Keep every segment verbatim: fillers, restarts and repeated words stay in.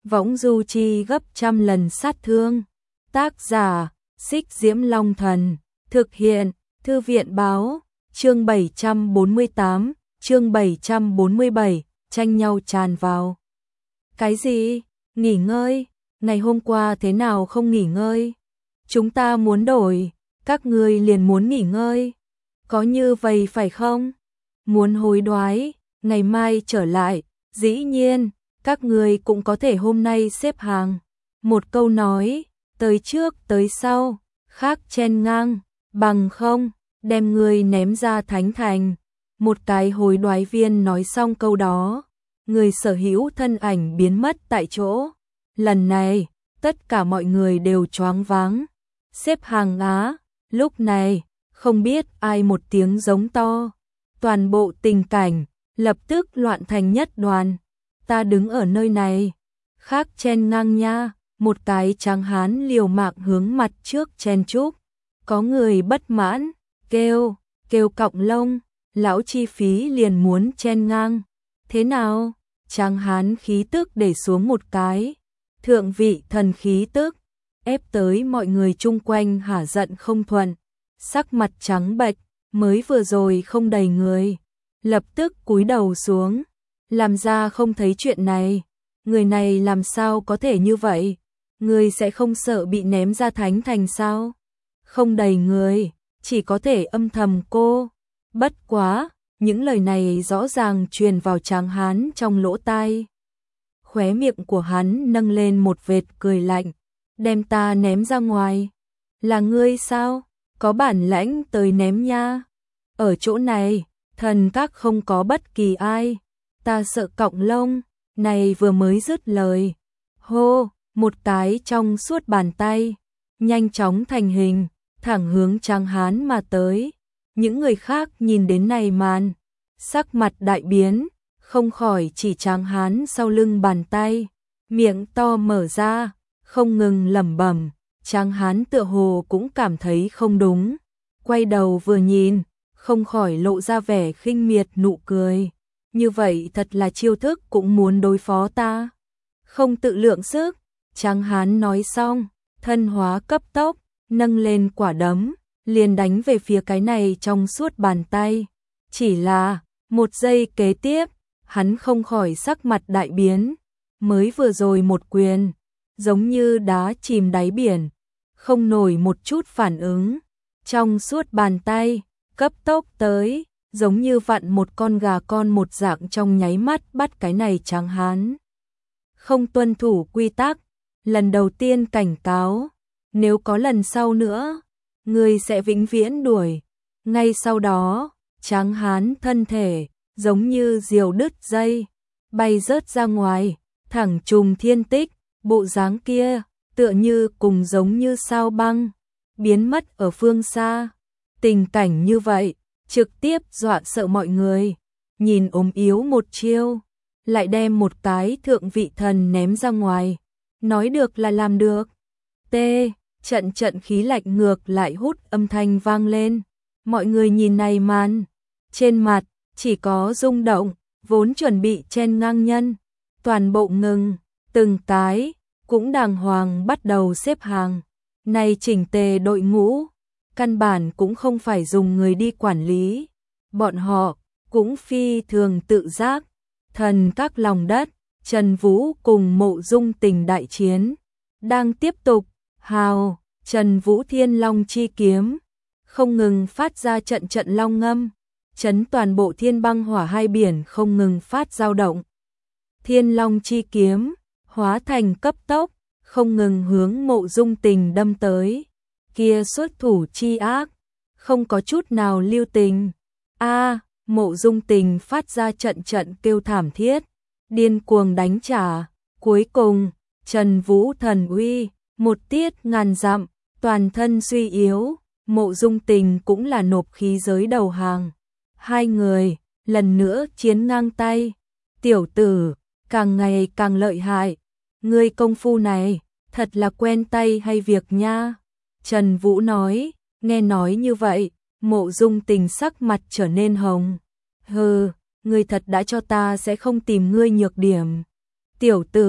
võng du chi gấp trăm lần sát thương. Tác giả, Xích Diễm Long Thần, thực hiện, Thư viện báo, chương bảy trăm bốn mươi tám, chương bảy trăm bốn mươi bảy, tranh nhau tràn vào. Cái gì? Nghỉ ngơi? Ngày hôm qua thế nào không nghỉ ngơi? Chúng ta muốn đổi, các ngươi liền muốn nghỉ ngơi. Có như vậy phải không? Muốn hối đoái, ngày mai trở lại, dĩ nhiên, các ngươi cũng có thể hôm nay xếp hàng. Một câu nói, tới trước tới sau, khác chen ngang, bằng không, đem ngươi ném ra thánh thành. Một cái hối đoái viên nói xong câu đó, người sở hữu thân ảnh biến mất tại chỗ. Lần này, tất cả mọi người đều choáng váng. Xếp hàng á, lúc này, không biết ai một tiếng giống to. Toàn bộ tình cảnh, lập tức loạn thành nhất đoàn. Ta đứng ở nơi này, khác chen ngang nha, một cái tráng hán liều mạng hướng mặt trước chen chúc. Có người bất mãn, kêu, kêu cọng lông, lão chi phí liền muốn chen ngang. Thế nào? Tráng hán khí tức để xuống một cái. Thượng vị thần khí tức, ép tới mọi người chung quanh hả giận không thuận. Sắc mặt trắng bệch, mới vừa rồi không đầy người. Lập tức cúi đầu xuống, làm ra không thấy chuyện này. Người này làm sao có thể như vậy? Người sẽ không sợ bị ném ra thánh thành sao? Không đầy người, chỉ có thể âm thầm cô. Bất quá, những lời này rõ ràng truyền vào tráng hán trong lỗ tai. Khóe miệng của hắn nâng lên một vệt cười lạnh, đem ta ném ra ngoài. Là ngươi sao? Có bản lãnh tới ném nha. Ở chỗ này, thần các không có bất kỳ ai. Ta sợ cọng lông. Này vừa mới dứt lời. Hô, một cái trong suốt bàn tay, nhanh chóng thành hình, thẳng hướng tráng hán mà tới. Những người khác nhìn đến này màn, sắc mặt đại biến, không khỏi chỉ tráng hán sau lưng bàn tay, miệng to mở ra, không ngừng lẩm bẩm. Tráng hán tựa hồ cũng cảm thấy không đúng, quay đầu vừa nhìn, không khỏi lộ ra vẻ khinh miệt nụ cười. Như vậy thật là chiêu thức cũng muốn đối phó ta. Không tự lượng sức, tráng hán nói xong, thân hóa cấp tốc, nâng lên quả đấm, liền đánh về phía cái này trong suốt bàn tay. Chỉ là, một giây kế tiếp, hắn không khỏi sắc mặt đại biến. Mới vừa rồi một quyền, giống như đá chìm đáy biển, không nổi một chút phản ứng. Trong suốt bàn tay, cấp tốc tới, giống như vặn một con gà con một dạng trong nháy mắt bắt cái này tráng hán. Không tuân thủ quy tắc, lần đầu tiên cảnh cáo, nếu có lần sau nữa, người sẽ vĩnh viễn đuổi. Ngay sau đó, tráng hán thân thể, giống như diều đứt dây, bay rớt ra ngoài, thẳng trùng thiên tích, bộ dáng kia, tựa như cùng giống như sao băng, biến mất ở phương xa. Tình cảnh như vậy, trực tiếp dọa sợ mọi người. Nhìn ốm yếu một chiêu, lại đem một cái thượng vị thần ném ra ngoài. Nói được là làm được. T, trận trận khí lạnh ngược lại hút âm thanh vang lên. Mọi người nhìn này màn, trên mặt chỉ có rung động, vốn chuẩn bị chen ngang nhân, toàn bộ ngừng, từng cái cũng đàng hoàng bắt đầu xếp hàng. Này chỉnh tề đội ngũ, căn bản cũng không phải dùng người đi quản lý, bọn họ cũng phi thường tự giác. Thần các lòng đất, Trần Vũ cùng Mộ Dung Tình đại chiến đang tiếp tục. Hào, Trần Vũ Thiên Long chi kiếm không ngừng phát ra trận trận long ngâm, chấn toàn bộ thiên băng hỏa hai biển không ngừng phát dao động. Thiên Long chi kiếm hóa thành cấp tốc, không ngừng hướng Mộ Dung Tình đâm tới. Kia xuất thủ chi ác, không có chút nào lưu tình. A, Mộ Dung Tình phát ra trận trận kêu thảm thiết, điên cuồng đánh trả. Cuối cùng, Trần Vũ thần uy, một tiết ngàn dặm, toàn thân suy yếu, Mộ Dung Tình cũng là nộp khí giới đầu hàng. Hai người, lần nữa chiến ngang tay. Tiểu tử, càng ngày càng lợi hại. Ngươi công phu này, thật là quen tay hay việc nha. Trần Vũ nói, nghe nói như vậy, Mộ Dung Tình sắc mặt trở nên hồng. Hừ, ngươi thật đã cho ta sẽ không tìm ngươi nhược điểm. Tiểu tử,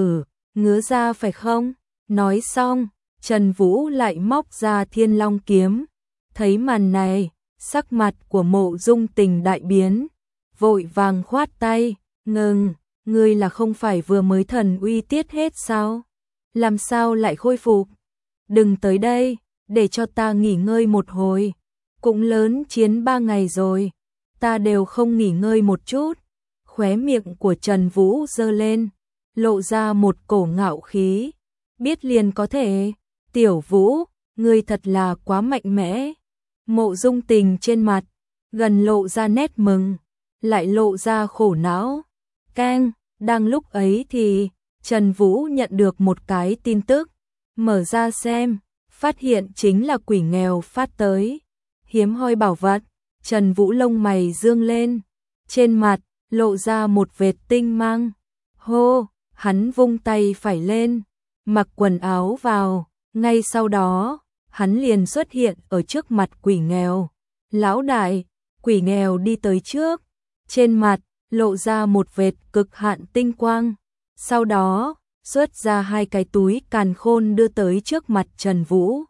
ngứa ra phải không? Nói xong, Trần Vũ lại móc ra Thiên Long kiếm. Thấy màn này, sắc mặt của Mộ Dung Tình đại biến, vội vàng khoát tay, ngừng, ngươi là không phải vừa mới thần uy tiết hết sao? Làm sao lại khôi phục? Đừng tới đây, để cho ta nghỉ ngơi một hồi. Cũng lớn chiến ba ngày rồi, ta đều không nghỉ ngơi một chút. Khóe miệng của Trần Vũ giơ lên, lộ ra một cổ ngạo khí. Biết liền có thể, Tiểu Vũ, ngươi thật là quá mạnh mẽ. Mộ Dung Tình trên mặt, gần lộ ra nét mừng, lại lộ ra khổ não. Keng, đang lúc ấy thì, Trần Vũ nhận được một cái tin tức. Mở ra xem, phát hiện chính là quỷ nghèo phát tới. Hiếm hoi bảo vật, Trần Vũ lông mày dương lên. Trên mặt, lộ ra một vệt tinh mang. Hô, hắn vung tay phải lên, mặc quần áo vào. Ngay sau đó, hắn liền xuất hiện ở trước mặt quỷ nghèo. Lão đại, quỷ nghèo đi tới trước. Trên mặt, lộ ra một vệt cực hạn tinh quang. Sau đó, xuất ra hai cái túi càn khôn đưa tới trước mặt Trần Vũ.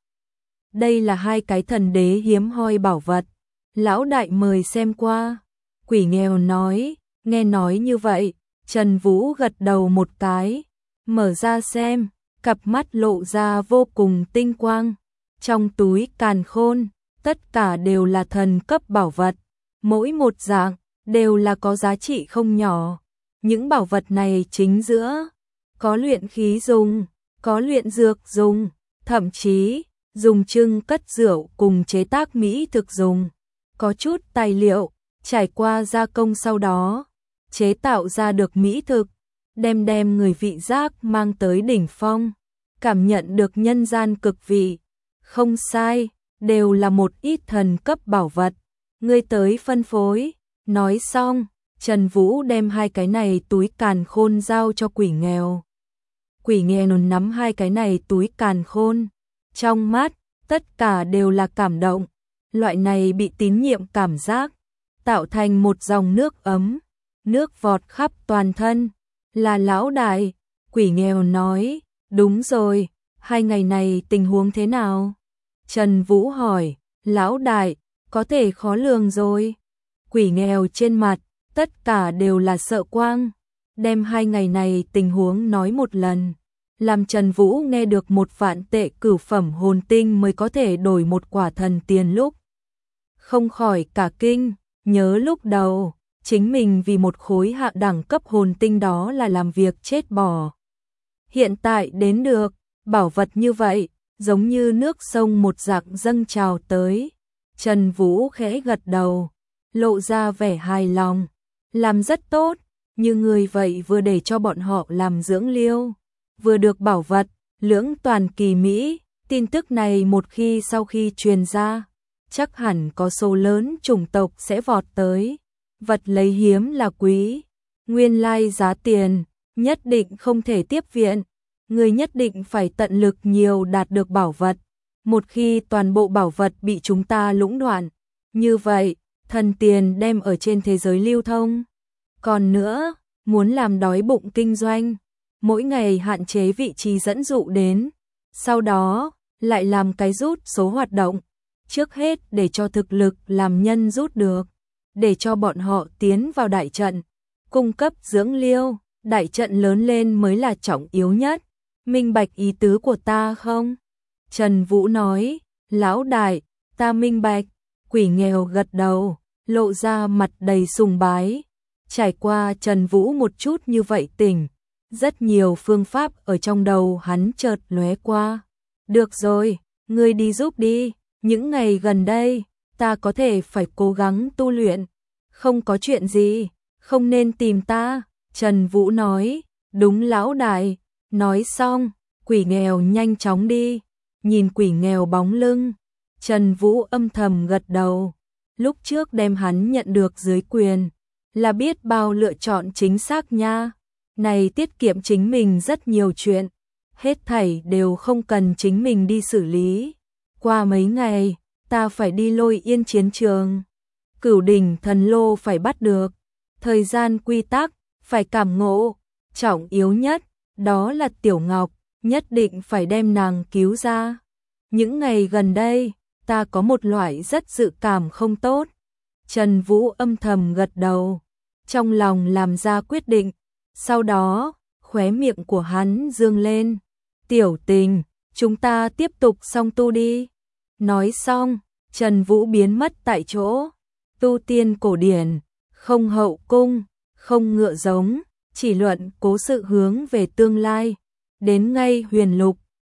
Đây là hai cái thần đế hiếm hoi bảo vật. Lão đại mời xem qua. Quỷ nghèo nói, nghe nói như vậy, Trần Vũ gật đầu một cái. Mở ra xem, cặp mắt lộ ra vô cùng tinh quang. Trong túi càn khôn, tất cả đều là thần cấp bảo vật. Mỗi một dạng, đều là có giá trị không nhỏ. Những bảo vật này chính giữa, có luyện khí dùng, có luyện dược dùng, thậm chí dùng trưng cất rượu cùng chế tác mỹ thực dùng. Có chút tài liệu, trải qua gia công sau đó, chế tạo ra được mỹ thực, đem đem người vị giác mang tới đỉnh phong, cảm nhận được nhân gian cực vị. Không sai, đều là một ít thần cấp bảo vật. Ngươi tới phân phối. Nói xong, Trần Vũ đem hai cái này túi càn khôn giao cho quỷ nghèo. Quỷ nghèo nắm hai cái này túi càn khôn. Trong mắt, tất cả đều là cảm động. Loại này bị tín nhiệm cảm giác, tạo thành một dòng nước ấm, nước vọt khắp toàn thân. Là lão đại, quỷ nghèo nói, đúng rồi, hai ngày này tình huống thế nào? Trần Vũ hỏi, lão đại, có thể khó lường rồi. Quỷ nghèo trên mặt, tất cả đều là sợ quang, đem hai ngày này tình huống nói một lần, làm Trần Vũ nghe được một vạn tệ cửu phẩm hồn tinh mới có thể đổi một quả thần tiền lúc. Không khỏi cả kinh, nhớ lúc đầu, chính mình vì một khối hạ đẳng cấp hồn tinh đó là làm việc chết bỏ. Hiện tại đến được, bảo vật như vậy, giống như nước sông một dạng dâng trào tới. Trần Vũ khẽ gật đầu, lộ ra vẻ hài lòng, làm rất tốt, như người vậy vừa để cho bọn họ làm dưỡng liêu, vừa được bảo vật, lưỡng toàn kỳ mỹ. Tin tức này một khi sau khi truyền ra, chắc hẳn có số lớn chủng tộc sẽ vọt tới. Vật lấy hiếm là quý, nguyên lai giá tiền, nhất định không thể tiếp viện. Người nhất định phải tận lực nhiều đạt được bảo vật. Một khi toàn bộ bảo vật bị chúng ta lũng đoạn, như vậy, thần tiền đem ở trên thế giới lưu thông. Còn nữa, muốn làm đói bụng kinh doanh, mỗi ngày hạn chế vị trí dẫn dụ đến, sau đó, lại làm cái rút số hoạt động. Trước hết để cho thực lực làm nhân rút được, để cho bọn họ tiến vào đại trận, cung cấp dưỡng liêu, đại trận lớn lên mới là trọng yếu nhất. Minh bạch ý tứ của ta không? Trần Vũ nói, lão đại, ta minh bạch. Quỷ nghèo gật đầu, lộ ra mặt đầy sùng bái. Trải qua Trần Vũ một chút như vậy tỉnh, rất nhiều phương pháp ở trong đầu hắn chợt lóe qua. Được rồi, ngươi đi giúp đi, những ngày gần đây, ta có thể phải cố gắng tu luyện. Không có chuyện gì, không nên tìm ta. Trần Vũ nói, đúng lão đại. Nói xong, quỷ nghèo nhanh chóng đi, nhìn quỷ nghèo bóng lưng, Trần Vũ âm thầm gật đầu. Lúc trước đem hắn nhận được dưới quyền, là biết bao lựa chọn chính xác nha. Này tiết kiệm chính mình rất nhiều chuyện, hết thảy đều không cần chính mình đi xử lý. Qua mấy ngày, ta phải đi Lôi Yên chiến trường, Cửu đỉnh thần lô phải bắt được, thời gian quy tắc, phải cảm ngộ, trọng yếu nhất, đó là Tiểu Ngọc, nhất định phải đem nàng cứu ra. Những ngày gần đây, ta có một loại rất dự cảm không tốt. Trần Vũ âm thầm gật đầu, trong lòng làm ra quyết định, sau đó, khóe miệng của hắn dương lên. Tiểu Tình, chúng ta tiếp tục song tu đi. Nói xong, Trần Vũ biến mất tại chỗ. Tu tiên cổ điển, không hậu cung, không ngựa giống, chỉ luận cố sự hướng về tương lai. Đến ngay huyền lục,